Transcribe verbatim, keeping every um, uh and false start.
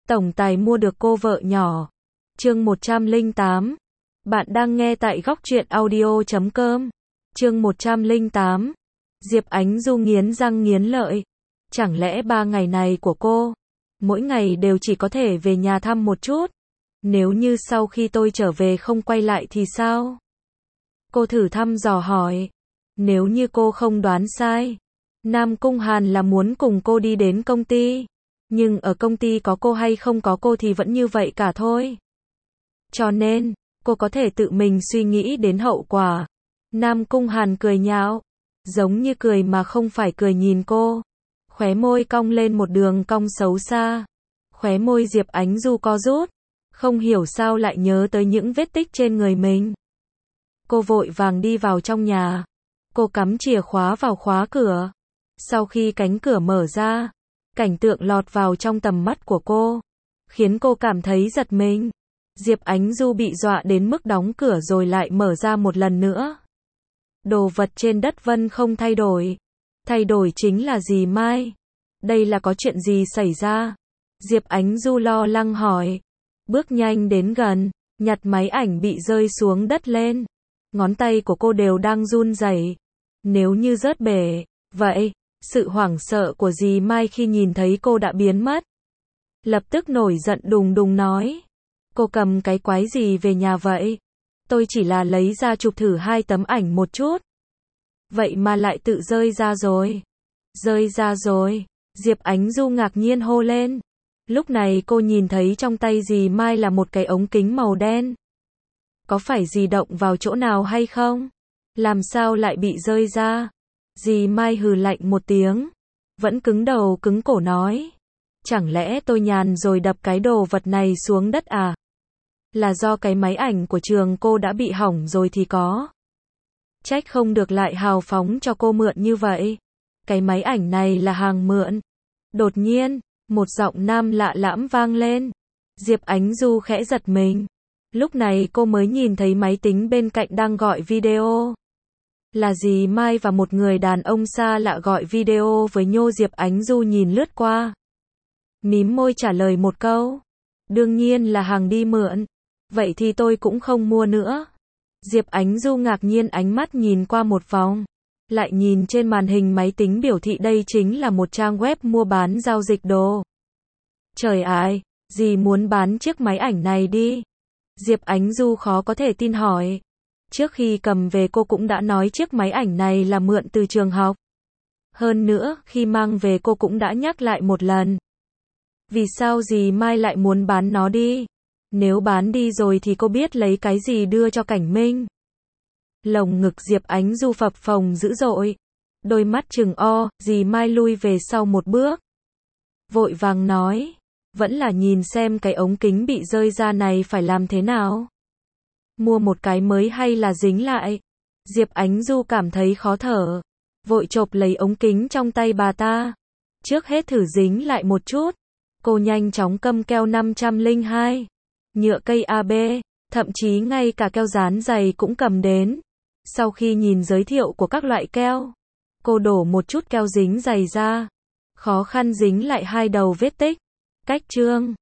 tổng tài mua được cô vợ nhỏ. Chương một trăm lẻ tám. Bạn đang nghe tại góc truyện audio chấm com. Chương một trăm lẻ tám. Diệp Ánh Du nghiến răng nghiến lợi. Chẳng lẽ ba ngày này của cô, mỗi ngày đều chỉ có thể về nhà thăm một chút? Nếu như sau khi tôi trở về không quay lại thì sao? Cô thử thăm dò hỏi. Nếu như cô không đoán sai, Nam Cung Hàn là muốn cùng cô đi đến công ty. Nhưng ở công ty có cô hay không có cô thì vẫn như vậy cả thôi. Cho nên, cô có thể tự mình suy nghĩ đến hậu quả. Nam Cung Hàn cười nhạo, giống như cười mà không phải cười nhìn cô. Khóe môi cong lên một đường cong xấu xa. Khóe môi Diệp Ánh Du co rút, không hiểu sao lại nhớ tới những vết tích trên người mình. Cô vội vàng đi vào trong nhà. Cô cắm chìa khóa vào khóa cửa. Sau khi cánh cửa mở ra, cảnh tượng lọt vào trong tầm mắt của cô, khiến cô cảm thấy giật mình. Diệp Ánh Du bị dọa đến mức đóng cửa rồi lại mở ra một lần nữa. Đồ vật trên đất vân không thay đổi. Thay đổi chính là dì Mai. Đây là có chuyện gì xảy ra? Diệp Ánh Du lo lắng hỏi. Bước nhanh đến gần, nhặt máy ảnh bị rơi xuống đất lên. Ngón tay của cô đều đang run rẩy. Nếu như rớt bể, vậy, sự hoảng sợ của dì Mai khi nhìn thấy cô đã biến mất. Lập tức nổi giận đùng đùng nói. Cô cầm cái quái gì về nhà vậy? Tôi chỉ là lấy ra chụp thử hai tấm ảnh một chút. Vậy mà lại tự rơi ra rồi. Rơi ra rồi. Diệp Ánh Du ngạc nhiên hô lên. Lúc này cô nhìn thấy trong tay dì Mai là một cái ống kính màu đen. Có phải dì động vào chỗ nào hay không? Làm sao lại bị rơi ra? Dì Mai hừ lạnh một tiếng, vẫn cứng đầu cứng cổ nói. Chẳng lẽ tôi nhàn rồi đập cái đồ vật này xuống đất à? Là do cái máy ảnh của trường cô đã bị hỏng rồi thì có. Trách không được lại hào phóng cho cô mượn như vậy. Cái máy ảnh này là hàng mượn. Đột nhiên, một giọng nam lạ lẫm vang lên. Diệp Ánh Du khẽ giật mình. Lúc này cô mới nhìn thấy máy tính bên cạnh đang gọi video. Là dì Mai và một người đàn ông xa lạ gọi video với nhô. Diệp Ánh Du nhìn lướt qua, mím môi trả lời một câu. Đương nhiên là hàng đi mượn. Vậy thì tôi cũng không mua nữa. Diệp Ánh Du ngạc nhiên ánh mắt nhìn qua một vòng. Lại nhìn trên màn hình máy tính biểu thị đây chính là một trang web mua bán giao dịch đồ. Trời ơi, dì muốn bán chiếc máy ảnh này đi. Diệp Ánh Du khó có thể tin hỏi. Trước khi cầm về cô cũng đã nói chiếc máy ảnh này là mượn từ trường học. Hơn nữa, khi mang về cô cũng đã nhắc lại một lần. Vì sao dì Mai lại muốn bán nó đi? Nếu bán đi rồi thì cô biết lấy cái gì đưa cho Cảnh Minh? Lồng ngực Diệp Ánh Du phập phồng dữ dội. Đôi mắt trừng o, dì Mai lui về sau một bước. Vội vàng nói. Vẫn là nhìn xem cái ống kính bị rơi ra này phải làm thế nào? Mua một cái mới hay là dính lại? Diệp Ánh Du cảm thấy khó thở. Vội chộp lấy ống kính trong tay bà ta. Trước hết thử dính lại một chút. Cô nhanh chóng câm keo năm trăm lẻ hai. Nhựa cây a bê. Thậm chí ngay cả keo dán giày cũng cầm đến. Sau khi nhìn giới thiệu của các loại keo, cô đổ một chút keo dính giày ra. Khó khăn dính lại hai đầu vết tích. Cách chương.